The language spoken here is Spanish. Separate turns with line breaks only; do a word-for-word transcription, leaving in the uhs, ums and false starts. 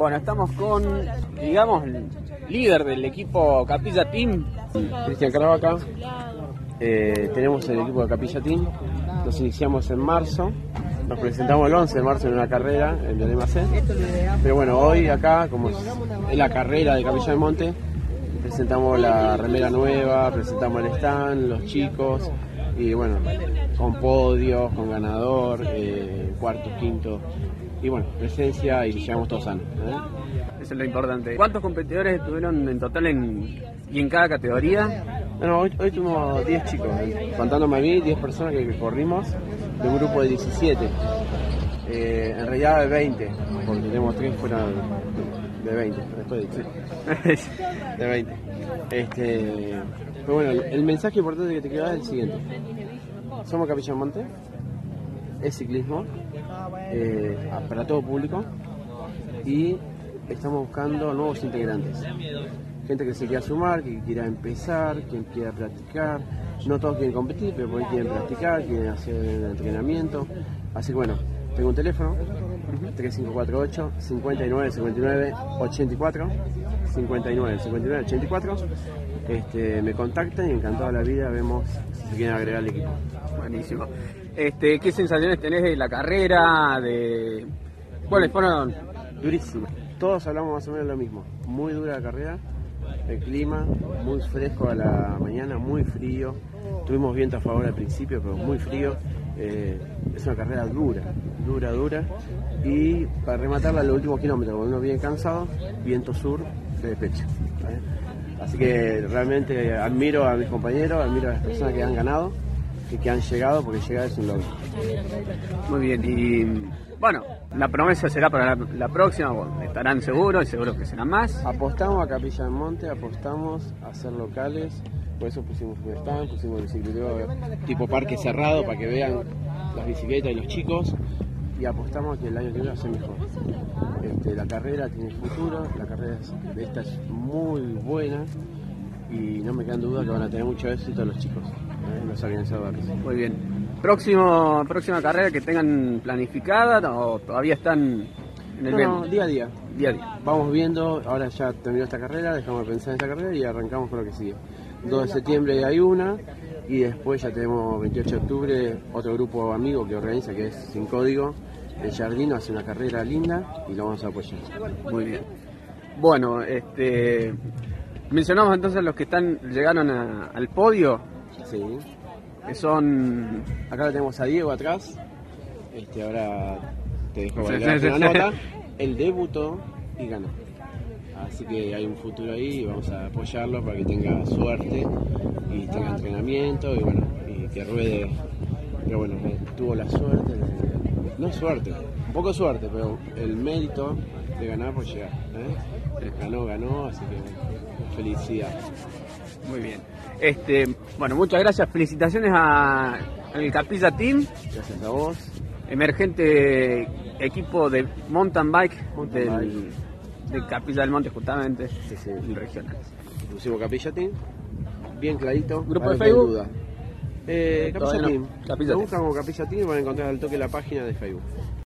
Bueno, estamos con, digamos, el líder del equipo Capilla Team,
Cristian Caravaca. Eh, tenemos el equipo de Capilla Team. Nos iniciamos en marzo. Nos presentamos el once de marzo en una carrera en el M A C. Pero bueno, hoy acá, como es la carrera de Capilla del Monte, presentamos la remera nueva, presentamos el stand, los chicos, y bueno, con podios, con ganador, eh, cuarto, quinto, y bueno, presencia, y llegamos todos sanos, ¿eh?
Eso es lo importante. ¿Cuántos competidores estuvieron en total en, y en cada categoría?
Bueno, hoy, hoy tuvimos diez chicos, ¿eh? Contándome a mí, diez personas que, que corrimos, de un grupo de diecisiete, eh, en realidad de veinte, porque tenemos tres fuera de veinte, después de, sí, de veinte. Este, pero bueno, el, el mensaje importante que te quiero dar es el siguiente: somos Capilla del Monte, es ciclismo, eh, para todo público, y estamos buscando nuevos integrantes. Gente que se quiera sumar, que quiera empezar, quien quiera practicar. No todos quieren competir, pero por ahí quieren practicar, quieren hacer el entrenamiento. Así que bueno, tengo un teléfono, tres cinco cuatro ocho, cinco nueve cinco nueve, ocho cuatro, cinco nueve cinco nueve, ocho cuatro. Este, me contactan y encantado de la vida vemos si se quieren agregar al equipo.
Buenísimo. Este, ¿qué sensaciones tenés de la carrera? De bueno, fueron
durísimas. Todos hablamos más o menos lo mismo. Muy dura la carrera. El clima, muy fresco a la mañana, muy frío. Tuvimos viento a favor al principio, pero muy frío. Eh, es una carrera dura, dura, dura. Y para rematarla, los últimos kilómetros, cuando uno viene cansado, viento sur de despecho, ¿eh? Así que realmente admiro a mis compañeros, admiro a las personas que han ganado y que han llegado, porque llegar es un logro.
Muy bien, y bueno, la promesa será para la, la próxima, bueno, estarán seguros y seguro que serán más.
Apostamos a Capilla del Monte, apostamos a ser locales, por eso pusimos un stand, pusimos el cicloteo tipo parque cerrado para que vean las bicicletas y los chicos, y apostamos a que el año que viene va a ser mejor. Este, la carrera tiene futuro, la carrera de esta es muy buena y no me quedan dudas que van a tener mucho éxito los chicos, ¿eh? Los organizadores.
Muy bien. Próximo, próxima carrera que tengan planificada o todavía están en el
no, no, día a día.
Día a día.
Vamos viendo, ahora ya terminó esta carrera, dejamos de pensar en esta carrera y arrancamos con lo que sigue. dos de septiembre hay una, y después ya tenemos veintiocho de octubre otro grupo amigo que organiza, que es Sin Código. El Jardino hace una carrera linda y lo vamos a apoyar.
Muy bien. Bueno, este, mencionamos entonces los que están llegaron a, al podio.
Sí.
Que son...
Acá lo tenemos a Diego atrás. Este, ahora te dejo
Sí,
bailar
sí,
una
sí.
nota. Él debutó y ganó. Así que hay un futuro ahí y vamos a apoyarlo para que tenga suerte y tenga entrenamiento y bueno, y que ruede. Pero bueno, tuvo la suerte, no suerte, un poco suerte, pero el mérito de ganar por llegar, ¿eh? Ganó, ganó, así que felicidad.
Muy bien. Este, bueno, muchas gracias, felicitaciones a, al Capilla Team.
Gracias a vos.
Emergente equipo de mountain bike,
Mountain
del,
bike.
de Capilla del Monte justamente,
Sí, sí.
el regional.
Pusimos Capilla Team, bien clarito.
¿Grupo
para
de
que no haya
Facebook?
duda. Eh, Capilla
Todavía no.
Team.
Capilla
Lo
Team.
buscan como Capilla Team y van a encontrar al toque la página de Facebook.